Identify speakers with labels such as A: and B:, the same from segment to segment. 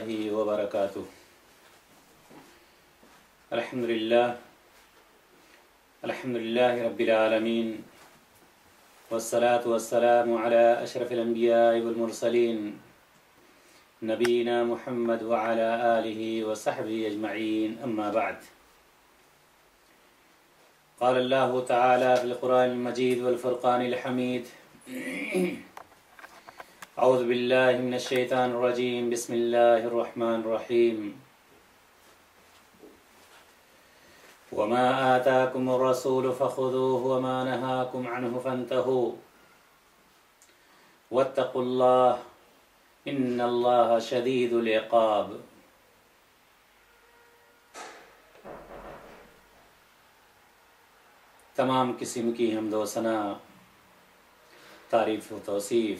A: الله وبركاته. الحمد لله رب العالمين، والصلاة والسلام على أشرف الأنبياء والمرسلين نبينا محمد وعلى آله وصحبه أجمعين، أما بعد. قال الله تعالى في القرآن المجيد والفرقان الحميد: أعوذ بالله من الشيطان الرجيم، بسم الله الرحمن الرحيم. وما آتاكم الرسول فخذوه وما نهاكم عنه فانتهوا واتقوا الله إن الله شديد العقاب. تمام قسم کی حمد و ثنا، تعریف و توصیف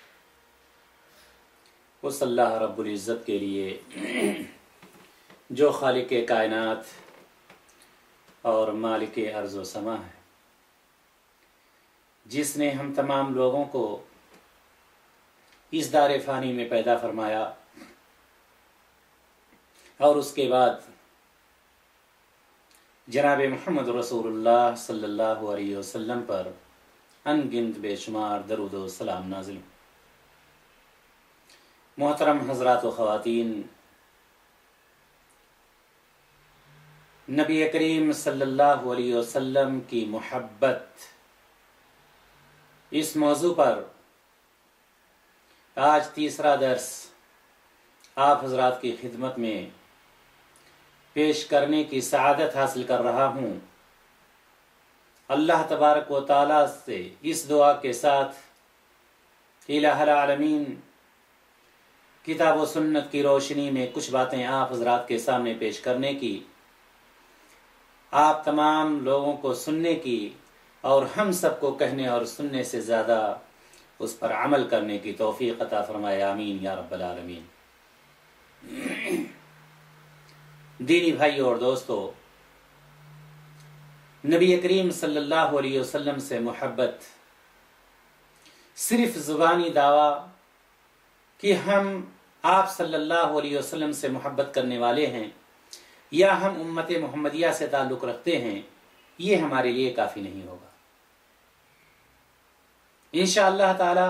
A: اس اللہ رب العزت کے لیے جو خالق کائنات اور مالک ارض و سما ہے، جس نے ہم تمام لوگوں کو اس دار فانی میں پیدا فرمایا اور اس کے بعد جناب محمد رسول اللہ صلی اللہ علیہ وسلم پر ان گنت بے شمار درود و سلام نازل ہوں۔ محترم حضرات و خواتین، نبی کریم صلی اللہ علیہ وسلم کی محبت، اس موضوع پر آج تیسرا درس آپ حضرات کی خدمت میں پیش کرنے کی سعادت حاصل کر رہا ہوں۔ اللہ تبارک و تعالی سے اس دعا کے ساتھ الہ العالمین کتاب و سنت کی روشنی میں کچھ باتیں آپ حضرات کے سامنے پیش کرنے کی، آپ تمام لوگوں کو سننے کی اور ہم سب کو کہنے اور سننے سے زیادہ اس پر عمل کرنے کی توفیق عطا فرمائے، آمین یا رب العالمین۔ دینی بھائی اور دوستو، نبی کریم صلی اللہ علیہ وسلم سے محبت صرف زبانی دعویٰ کہ ہم آپ صلی اللہ علیہ وسلم سے محبت کرنے والے ہیں یا ہم امت محمدیہ سے تعلق رکھتے ہیں، یہ ہمارے لیے کافی نہیں ہوگا۔ انشاءاللہ تعالی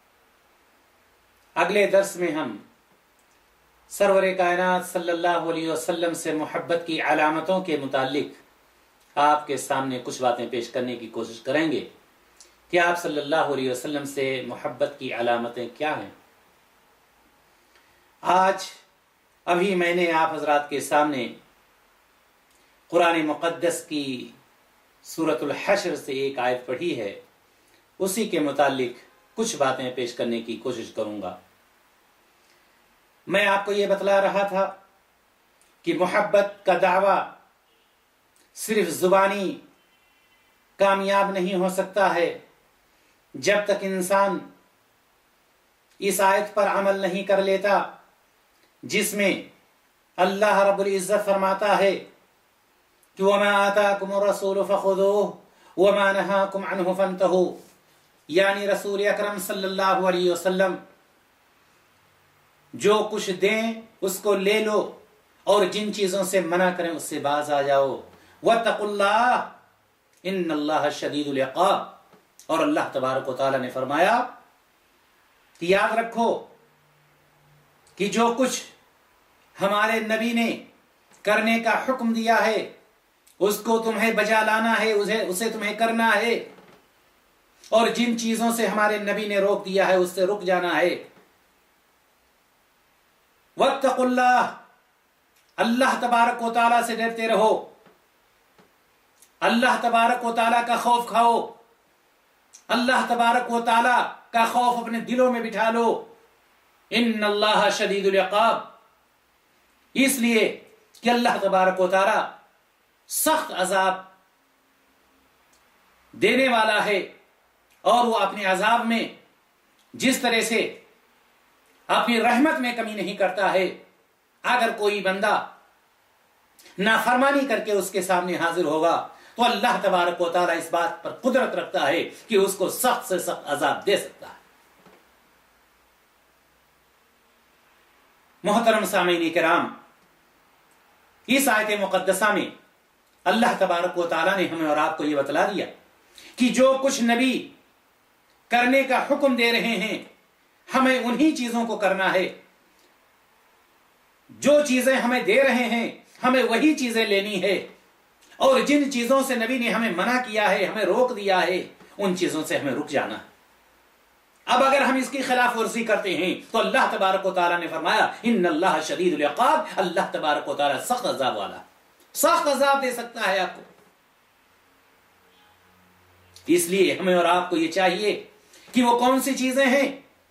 A: اگلے درس میں ہم سرور کائنات صلی اللہ علیہ وسلم سے محبت کی علامتوں کے متعلق آپ کے سامنے کچھ باتیں پیش کرنے کی کوشش کریں گے کہ آپ صلی اللہ علیہ وسلم سے محبت کی علامتیں کیا ہیں۔ آج ابھی میں نے آپ حضرات کے سامنے قرآن مقدس کی سورۃ الحشر سے ایک آیت پڑھی ہے، اسی کے متعلق کچھ باتیں پیش کرنے کی کوشش کروں گا۔ میں آپ کو یہ بتلا رہا تھا کہ محبت کا دعویٰ صرف زبانی کامیاب نہیں ہو سکتا ہے جب تک انسان اس آیت پر عمل نہیں کر لیتا جس میں اللہ رب العزت فرماتا ہے کہ وَمَا آتَاكُمُ الرَّسُولُ فَخُذُوهُ وَمَا نَهَاكُمْ عَنْهُ فَانْتَهُوا، یعنی رسول اکرم صلی اللہ علیہ وسلم جو کچھ دیں اس کو لے لو اور جن چیزوں سے منع کریں اس سے باز آ جاؤ۔ وَاتَّقُوا اللَّهَ إِنَّ اللَّهَ شَدِيدُ الْعِقَابِ، اور اللہ تبارک و تعالی نے فرمایا کہ یاد رکھو کہ جو کچھ ہمارے نبی نے کرنے کا حکم دیا ہے اس کو تمہیں بجا لانا ہے، اسے تمہیں کرنا ہے، اور جن چیزوں سے ہمارے نبی نے روک دیا ہے اس سے رک جانا ہے۔ واتقوا اللہ، اللہ تبارک و تعالیٰ سے ڈرتے رہو، اللہ تبارک و تعالیٰ کا خوف کھاؤ، اللہ تبارک و تعالیٰ کا خوف اپنے دلوں میں بٹھا لو۔ ان اللہ شدید العقاب، اس لیے کہ اللہ تبارک و تعالیٰ سخت عذاب دینے والا ہے، اور وہ اپنے عذاب میں جس طرح سے اپنی رحمت میں کمی نہیں کرتا ہے، اگر کوئی بندہ نافرمانی کر کے اس کے سامنے حاضر ہوگا تو اللہ تبارک و تعالیٰ اس بات پر قدرت رکھتا ہے کہ اس کو سخت سے سخت عذاب دے سکتا ہے۔ मोहतरम सामीन किराम, इस आयत मुकद्दसा में अल्लाह तबारक व तआला ने हमें और आपको यह बतला दिया कि जो कुछ नबी करने का हुक्म दे रहे हैं हमें उन्हीं चीजों को करना है। जो चीजें हमें दे रहे हैं हमें वही चीजें लेनी है, और जिन चीजों से नबी ने हमें मना किया है, हमें रोक दिया है, उन चीजों से हमें रुक जाना है। अब अगर हम इसकी खिलाफ वर्जी करते हैं तो अल्लाह तबारक व तआला ने फरमाया इन्नल्लाह शदीदुल इक़ाब, अल्लाह तबारक व तआला सख्त अज़ाब वाला, सख्त अज़ाब दे सकता है आपको। इसलिए हमें और आपको यह चाहिए कि वो कौन सी चीजें हैं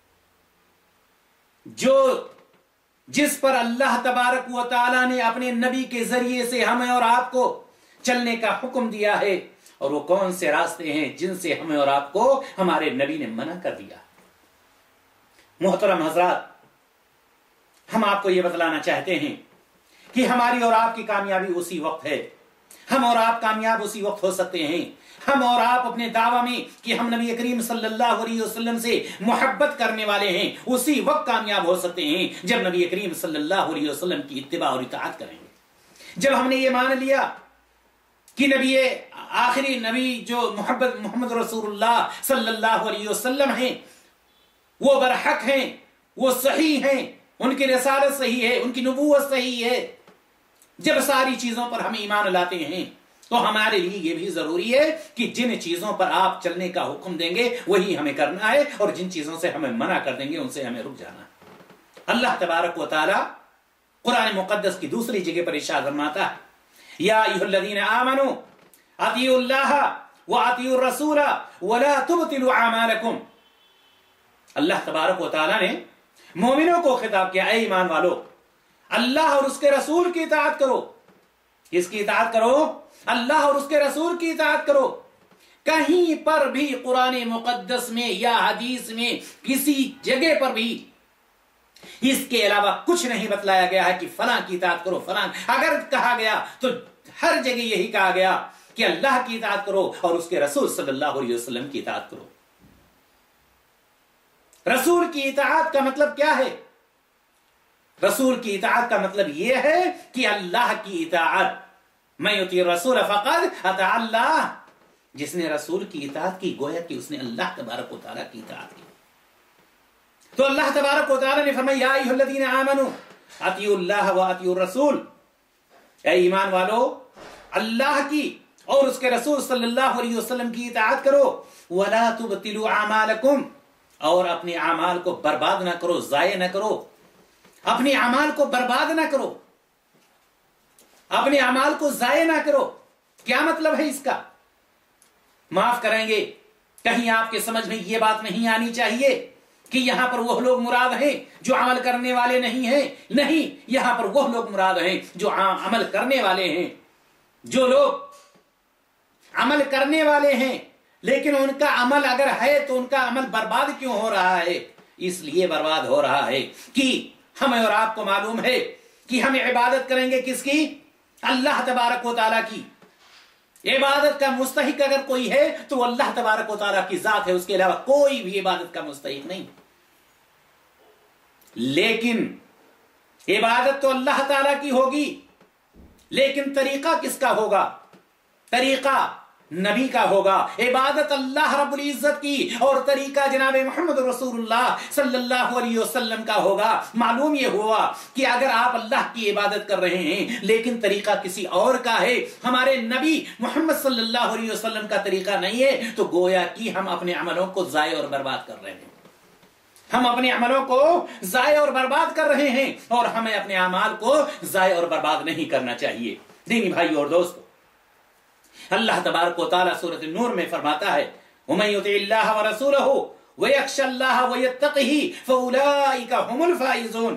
A: जो जिस पर अल्लाह तबारक व तआला ने अपने नबी के जरिए से हमें और आपको चलने का हुक्म दिया है, और वो कौन से रास्ते हैं जिनसे हमें और आपको हमारे नबी ने मना कर दिया। मोहतरम हजरात, हम आपको यह बतलाना चाहते हैं कि हमारी और आपकी कामयाबी उसी वक्त है, हम और आप कामयाब उसी वक्त हो सकते हैं, हम और आप अपने दावा में कि हम नबी करीम सल्लल्लाहु अलैहि वसल्लम से मोहब्बत करने वाले हैं उसी वक्त कामयाब हो सकते हैं जब नबी करीम सल्लल्लाहु अलैहि वसल्लम की इत्तिबा और इताअत करेंगे। जब हमने ये मान लिया कि नबी आखिरी नबी जो मोहम्मद रसूलुल्लाह सल्लल्लाहु अलैहि वसल्लम हैं वो बरहक हैं, वो सही हैं, उनकी रिसालत सही है, उनकी नबूवत सही है, जब सारी चीजों पर हम ईमान लाते हैं तो हमारे लिए यह भी जरूरी है कि जिन चीजों पर आप चलने का हुक्म देंगे वही हमें करना है, और जिन चीजों से हमें मना कर देंगे उनसे हमें रुक जाना है। अल्लाह तबारक व तआला कुरान मुकद्दस की दूसरी जगह पर इरशाद फरमाता है या अय्युहल्लज़ीना आमनू अतीउल्लाह व अतीउर रसूल व ला तुबतिलू आमालकुम। अल्लाह तबारक व तआला ने मोमिनों को खिताब किया, ऐ ईमान वालो, अल्लाह और उसके रसूल की इताअत करो। किसकी इताअत करो? अल्लाह और उसके रसूल की इताअत करो। कहीं पर भी कुरान मुकद्दस में या हदीस में किसी जगह पर भी इसके अलावा कुछ नहीं बतलाया गया है कि फलां की इताअत करो, फलां। अगर कहा गया तो हर जगह यही कहा गया कि अल्लाह की इताअत करो और उसके रसूल सल्लल्लाहु अलैहि वसल्लम की इताअत करो। रसूल की इताअत का मतलब क्या है? रसूल की इताअत का मतलब यह है कि अल्लाह की इताअत, मैं युती रसूल फक़द अता अल्लाह, जिसने रसूल की इताअत की गोया कि उसने अल्लाह तबारक व तआला की इताअत की। तो अल्लाह तबारक व तआला ने फरमाया या अय्युहल्लज़ीना आमनू अतीउल्लाह व अतीउर रसूल, ऐ ईमान वालो, अल्लाह की और उसके रसूल सल्लल्लाहु अलैहि वसल्लम की इताअत करो, वला तुबतिलू आमालकुम, और अपने अमाल को बर्बाद ना करो, जाये ना करो, अपने अमाल को बर्बाद ना करो, अपने अमाल को जाये ना करो। क्या मतलब है इसका? माफ करेंगे, कहीं आपके समझ में यह बात नहीं आनी चाहिए कि यहां पर वो लोग मुराद हैं जो अमल करने वाले नहीं हैं। नहीं, यहां पर वो लोग मुराद हैं जो अमल करने वाले हैं। जो लोग अमल करने वाले हैं लेकिन उनका अमल अगर है तो उनका अमल बर्बाद क्यों हो रहा है? इसलिए बर्बाद हो रहा है कि हमें और आपको मालूम है कि हम इबादत करेंगे किसकी? अल्लाह तबारक व तआला की। इबादत का मुस्तहिक अगर कोई है तो अल्लाह तबारक व तआला की जात है, उसके अलावा कोई भी इबादत का मुस्तहिक नहीं। लेकिन इबादत तो अल्लाह ताला की होगी, लेकिन तरीका किसका होगा? तरीका नबी का होगा। इबादत अल्लाह रब्बुल इज्जत की और तरीका जनाब मोहम्मद रसूलुल्लाह सल्लल्लाहु अलैहि वसल्लम का होगा। मालूम यह हुआ कि अगर आप अल्लाह की इबादत कर रहे हैं लेकिन तरीका किसी और का है, हमारे नबी मोहम्मद सल्लल्लाहु अलैहि वसल्लम का तरीका नहीं है, तो गोया कि हम अपने अमलों को जाये और बर्बाद कर रहे हैं। हम अपने अमलों को जाये और बर्बाद कर रहे हैं और हमें अपने अमाल को जाये और बर्बाद नहीं करना चाहिए। दीनी भाई और दोस्तों, अल्लाह तबारक व तआला सूरत नूर में फरमाता है वमन युतिइल्लाह व रसूलहु व यख्शल्लाह व यत्तक़िही फउलाइका हुमुल फाइज़ून।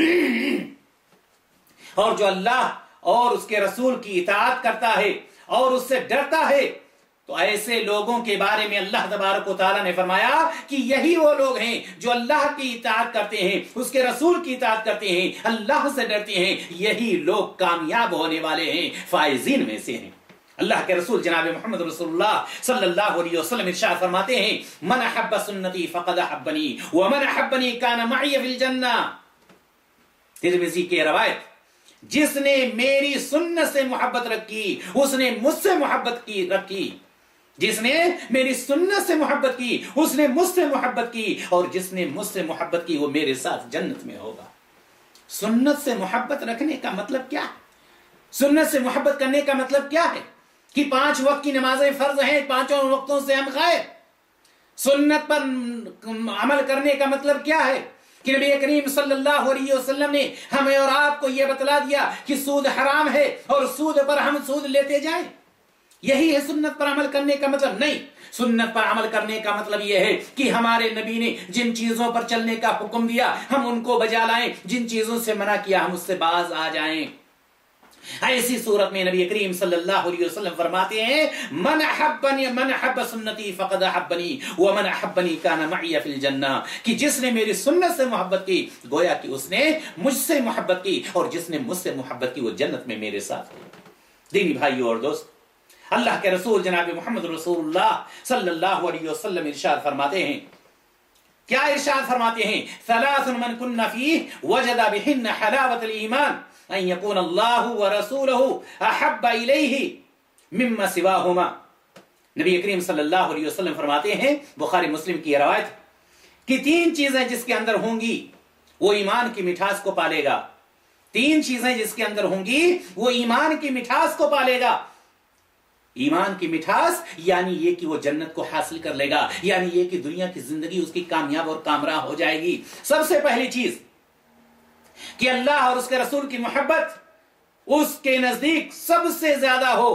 A: और जो अल्लाह और उसके रसूल की इताअत करता है और उससे डरता है, तो ऐसे लोगों के बारे में अल्लाह तबारक व तआला ने फरमाया कि यही वो लोग हैं जो अल्लाह की इताअत करते हैं, उसके रसूल की इताअत करते हैं, अल्लाह से डरते हैं। यही लोग कामयाब होने वाले हैं, फाइजीन में से हैं। अल्लाह के रसूल जनाब मोहम्मद रसूलुल्लाह सल्लल्लाहु अलैहि वसल्लम इरशाद फरमाते हैं मन अहब्ब सुन्नती फक़द अहब्बनी व मन अहब्बनी कान मई फिल जन्नह। तिरमिज़ी की रवायत, जिसने मेरी सुन्नत से मोहब्बत रखी उसने मुझसे मोहब्बत की रखी, जिसने मेरी सुन्नत से मोहब्बत की उसने मुझसे मोहब्बत की, और जिसने मुझसे मोहब्बत की वो मेरे साथ जन्नत में होगा। सुन्नत से मोहब्बत रखने का मतलब क्या है? सुन्नत से मोहब्बत करने का मतलब क्या है? कि 5 वक्त की नमाजें फर्ज हैं, 5 वक्तों से हम गायब। सुन्नत पर अमल करने का मतलब क्या है? कि नबी करीम सल्लल्लाहु अलैहि वसल्लम ने हमें और आपको यह बतला दिया कि सूद हराम है और सूद पर हम सूद लेते जाएं। यही है सुन्नत पर अमल करने का मतलब? नहीं, सुन्नत पर अमल करने का मतलब यह है कि हमारे नबी ने जिन चीजों पर चलने का हुक्म दिया हम उनको बजा लाएं, जिन चीजों से मना किया हम उससे बाज आ जाएं। ऐसी सूरत में नबी करीम सल्लल्लाहु अलैहि वसल्लम फरमाते हैं, मन हब्ब सुन्नती फक़द अहब्बनी व मन अहब्बनी कान मई फिल जन्नह, कि जिसने मेरी सुन्नत से मोहब्बत की गोया कि उसने मुझसे मोहब्बत की, और जिसने मुझसे मोहब्बत की वो जन्नत में मेरे साथ है। दीनी भाइयों और दोस्त, अल्लाह के रसूल जनाब मोहम्मद रसूलुल्लाह सल्लल्लाहु अलैहि वसल्लम इरशाद फरमाते हैं, क्या इरशाद फरमाते हैं, सलासुन मन कुन्ना फीह वजदा बिहिन्न हलावतल ईमान अन यकून अल्लाहु व रसूलुहु अहब्ब इलैहि मिम्मा सिवाहुमा। नबी करीम सल्लल्लाहु अलैहि वसल्लम फरमाते हैं, बुखारी मुस्लिम की रवायत, कि 3 चीजें जिसके अंदर होंगी वो ईमान की मिठास को पालेगा। 3 चीजें जिसके अंदर होंगी वो ईमान की मिठास को पालेगा। ईमान की मिठास यानी ये कि वो जन्नत को हासिल कर लेगा, यानी ये कि दुनिया की जिंदगी उसकी कामयाब और कामराह हो जाएगी। सबसे पहली चीज कि अल्लाह और उसके रसूल की मोहब्बत उसके नजदीक सबसे ज्यादा हो।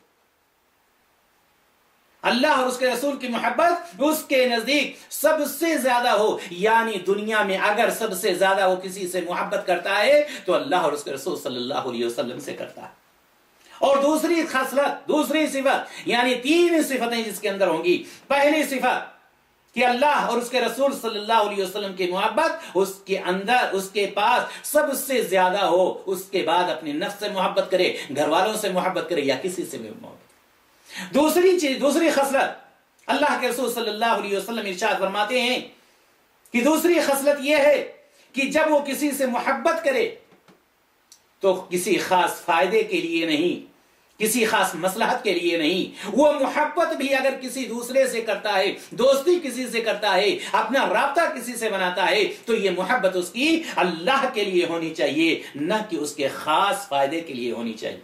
A: अल्लाह और उसके रसूल की मोहब्बत उसके नजदीक सबसे ज्यादा हो, यानी दुनिया में अगर सबसे ज्यादा वो किसी से मोहब्बत करता है तो अल्लाह और उसके रसूल सल्लल्लाहु अलैहि वसल्लम से करता है। और दूसरी खसलत, दूसरी सिफत, यानी 3 सिफतें जिसके अंदर होंगी। पहली सिफत कि अल्लाह और उसके रसूल सल्लल्लाहु अलैहि वसल्लम की मोहब्बत उसके अंदर, उसके पास सबसे ज्यादा हो। उसके बाद अपने नफ्स से मोहब्बत करे, घर वालों से मोहब्बत करे या किसी से भी मोहब्बत। दूसरी चीज, दूसरी खसलत, अल्लाह के रसूल सल्लल्लाहु अलैहि वसल्लम इरशाद फरमाते हैं कि दूसरी खसलत यह है कि जब वो किसी से मोहब्बत करे तो किसी खास फायदे के लिए नहीं, किसी खास मसलहत के लिए नहीं। वो मोहब्बत भी अगर किसी दूसरे से करता है, दोस्ती किसी से करता है, अपना राब्ता किसी से बनाता है, तो ये मोहब्बत उसकी अल्लाह के लिए होनी चाहिए, न कि उसके खास फायदे के लिए होनी चाहिए।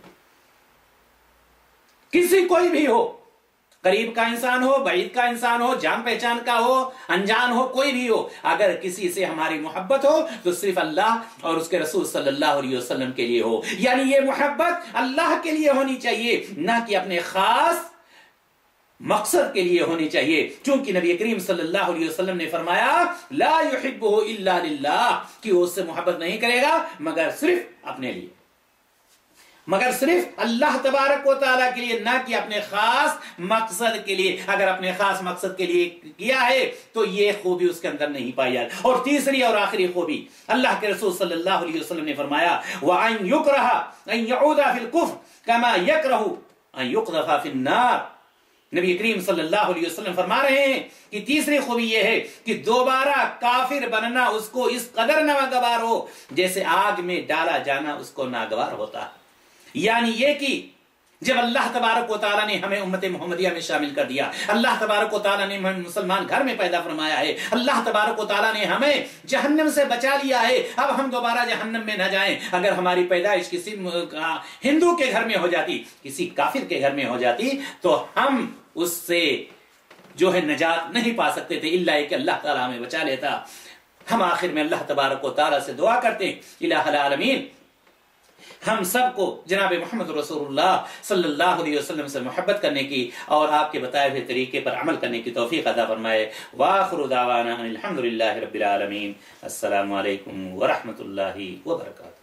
A: किसी कोई भी हो, करीब का इंसान हो, बईद का इंसान हो, जान पहचान का हो, अनजान हो, कोई भी हो, अगर किसी से हमारी मोहब्बत हो तो सिर्फ अल्लाह और उसके रसूल सल्लल्लाहु अलैहि वसल्लम के लिए हो। यानी ये मोहब्बत अल्लाह के लिए होनी चाहिए, ना कि अपने खास मकसद के लिए होनी चाहिए। क्योंकि नबी करीम सल्लल्लाहु अलैहि वसल्लम ने फरमाया, ला युहिब्बुहु इल्ला लिल्लाह, कि वो उससे मोहब्बत नहीं करेगा मगर सिर्फ अपने लिए, मगर सिर्फ अल्लाह तबारक व तआला के लिए, ना कि अपने खास मकसद के लिए। अगर अपने खास मकसद के लिए किया है तो ये खूबी उसके अंदर नहीं पाई जाती। और तीसरी और आखिरी खूबी, अल्लाह के रसूल सल्लल्लाहु अलैहि वसल्लम ने फरमाया, व अन युकरह अन यऊदा फिल कुफ्र कमा यकरहु अन युक़ज़फ़ा फिन नार। नबी करीम सल्लल्लाहु अलैहि वसल्लम फरमा रहे हैं कि तीसरी खूबी यह है कि दोबारा काफिर बनना उसको इस कदर नागवार हो जैसे आग में डाला जाना उसको नागवार होता है। यानी ये कि जब अल्लाह तबारक व तआला ने हमें उम्मत मोहम्मदिया में शामिल कर दिया, अल्लाह तबारक व तआला ने हमें मुसलमान घर में पैदा फरमाया है, अल्लाह तबारक व तआला ने हमें जहन्नम से बचा लिया है, अब हम दोबारा जहन्नम में न जाएं। अगर हमारी पैदाइश किसी हिंदू के घर में हो जाती, किसी काफिर के घर में हो जाती, तो हम उससे जो है नजात नहीं पा सकते थे, इल्ला कि अल्लाह ताला हमें बचा लेता। हम आखिर में अल्लाह तबारक व तआला से दुआ करते हैं, इलाहुल आलमीन हम सबको जनाब मोहम्मद रसूलुल्लाह सल्लल्लाहु अलैहि वसल्लम से मोहब्बत करने की और आपके बताए हुए तरीके पर अमल करने की तौफीक अता फरमाए। व आखिरु दावाना अनिल हम्दुलिल्लाहि रब्बिल आलमीन। अस्सलामु अलैकुम व रहमतुल्लाहि व बरकातुहू।